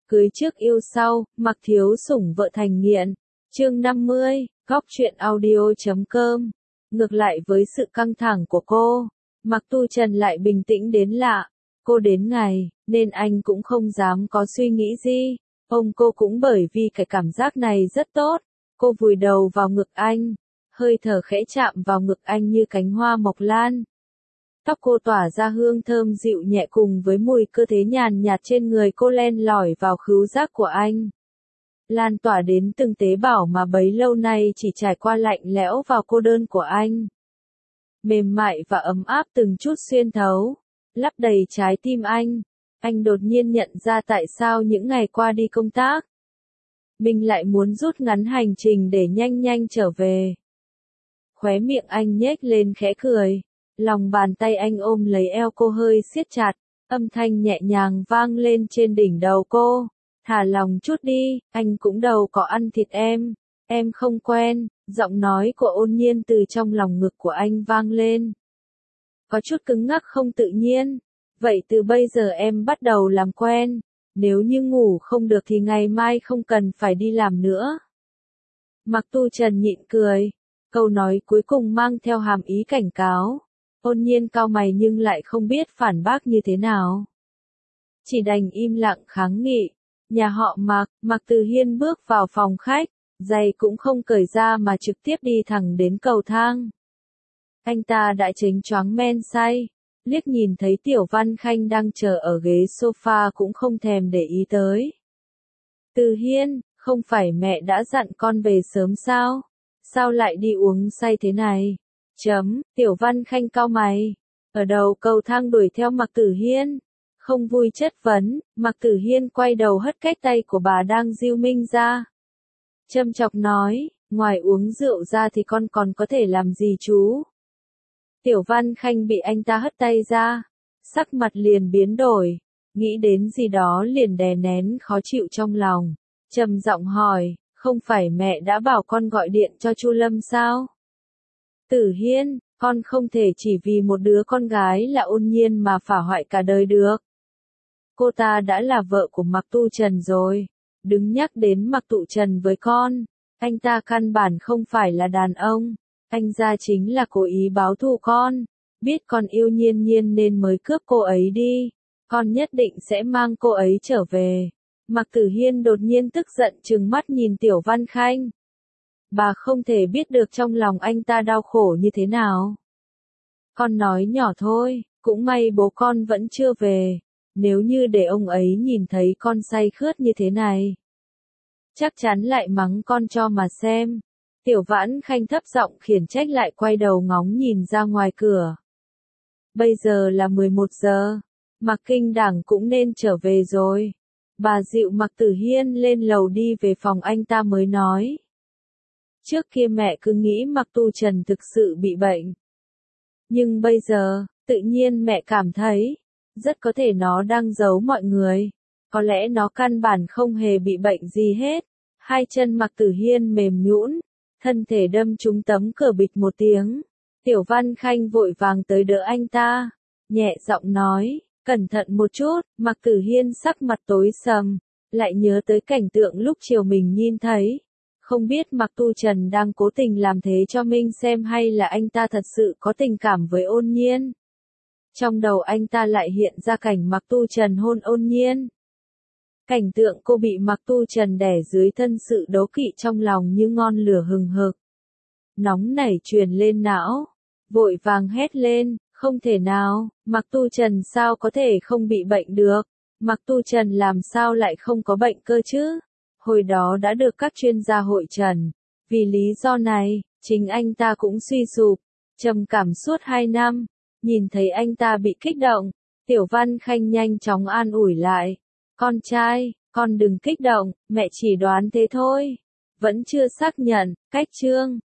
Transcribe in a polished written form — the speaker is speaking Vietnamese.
Cưới trước yêu sau, mặc thiếu sủng vợ thành nghiện. Chương 50, góc truyện audio.com. Ngược lại với sự căng thẳng của cô, Mạc Tu Trần lại bình tĩnh đến lạ. Cô đến ngày, nên anh cũng không dám có suy nghĩ gì. Ôm cô cũng bởi vì cái cảm giác này rất tốt. Cô vùi đầu vào ngực anh, hơi thở khẽ chạm vào ngực anh như cánh hoa mọc lan. Tóc cô tỏa ra hương thơm dịu nhẹ cùng với mùi cơ thể nhàn nhạt trên người cô len lỏi vào khứu giác của anh. Lan tỏa đến từng tế bào mà bấy lâu nay chỉ trải qua lạnh lẽo vào cô đơn của anh. Mềm mại và ấm áp từng chút xuyên thấu, lấp đầy trái tim anh. Anh đột nhiên nhận ra tại sao những ngày qua đi công tác, mình lại muốn rút ngắn hành trình để nhanh nhanh trở về. Khóe miệng anh nhếch lên khẽ cười. Lòng bàn tay anh ôm lấy eo cô hơi siết chặt, âm thanh nhẹ nhàng vang lên trên đỉnh đầu cô. Thả lòng chút đi, anh cũng đâu có ăn thịt em không quen. Giọng nói của Ôn Nhiên từ trong lòng ngực của anh vang lên. Có chút cứng ngắc không tự nhiên. Vậy từ bây giờ em bắt đầu làm quen. Nếu như ngủ không được thì ngày mai không cần phải đi làm nữa. Mạc Tu Trần nhịn cười. Câu nói cuối cùng mang theo hàm ý cảnh cáo. Ôn Nhiên cau mày nhưng lại không biết phản bác như thế nào. Chỉ đành im lặng kháng nghị. Nhà họ Mạc Từ Hiên bước vào phòng khách, giày cũng không cởi ra mà trực tiếp đi thẳng đến cầu thang. Anh ta đã chánh choáng men say, liếc nhìn thấy Tiểu Văn Khanh đang chờ ở ghế sofa cũng không thèm để ý tới. Từ Hiên, không phải mẹ đã dặn con về sớm sao? Sao lại đi uống say thế này? Tiểu Văn Khanh cau mày. Ở đầu cầu thang đuổi theo Mạc Tử Hiên. Không vui chất vấn, Mạc Tử Hiên quay đầu hất cái tay của bà đang diêu minh ra. Châm chọc nói, ngoài uống rượu ra thì con còn có thể làm gì chú? Tiểu Văn Khanh bị anh ta hất tay ra, sắc mặt liền biến đổi, nghĩ đến gì đó liền đè nén khó chịu trong lòng. Trầm giọng hỏi, không phải mẹ đã bảo con gọi điện cho Chu Lâm sao? Tử Hiên, con không thể chỉ vì một đứa con gái là Ôn Nhiên mà phá hoại cả đời được. Cô ta đã là vợ của Mạc Tu Trần rồi. Đừng nhắc đến Mạc Tu Trần với con. Anh ta căn bản không phải là đàn ông. Anh ra chính là cố ý báo thù con. Biết con yêu Nhiên Nhiên nên mới cướp cô ấy đi. Con nhất định sẽ mang cô ấy trở về. Mạc Tử Hiên đột nhiên tức giận trừng mắt nhìn Tiểu Văn Khanh. Bà không thể biết được trong lòng anh ta đau khổ như thế nào. Con nói nhỏ thôi, cũng may bố con vẫn chưa về. Nếu như để ông ấy nhìn thấy con say khướt như thế này, chắc chắn lại mắng con cho mà xem. Tiểu Vãn Khanh thấp giọng khiển trách lại quay đầu ngóng nhìn ra ngoài cửa. Bây giờ là 11 giờ, Mạc Kinh Đảng cũng nên trở về rồi. Bà dịu Mạc Tử Hiên lên lầu đi về phòng anh ta mới nói. Trước kia mẹ cứ nghĩ Mạc Tu Trần thực sự bị bệnh. Nhưng bây giờ, tự nhiên mẹ cảm thấy, rất có thể nó đang giấu mọi người. Có lẽ nó căn bản không hề bị bệnh gì hết. Hai chân Mạc Tử Hiên mềm nhũn, thân thể đâm trúng tấm cửa bịch một tiếng. Tiểu Văn Khanh vội vàng tới đỡ anh ta, nhẹ giọng nói, cẩn thận một chút. Mạc Tử Hiên sắc mặt tối sầm, lại nhớ tới cảnh tượng lúc chiều mình nhìn thấy. Không biết Mạc Tu Trần đang cố tình làm thế cho mình xem hay là anh ta thật sự có tình cảm với Ôn Nhiên. Trong đầu anh ta lại hiện ra cảnh Mạc Tu Trần hôn Ôn Nhiên. Cảnh tượng cô bị Mạc Tu Trần đẻ dưới thân, sự đố kỵ trong lòng như ngọn lửa hừng hực. Nóng nảy truyền lên não, vội vàng hét lên, không thể nào, Mạc Tu Trần sao có thể không bị bệnh được, Mạc Tu Trần làm sao lại không có bệnh cơ chứ? Hồi đó đã được các chuyên gia hội trần, vì lý do này, chính anh ta cũng suy sụp, trầm cảm suốt 2 năm. Nhìn thấy anh ta bị kích động, Tiểu Văn Khanh nhanh chóng an ủi lại. Con trai, con đừng kích động, mẹ chỉ đoán thế thôi. Vẫn chưa xác nhận, cách chương.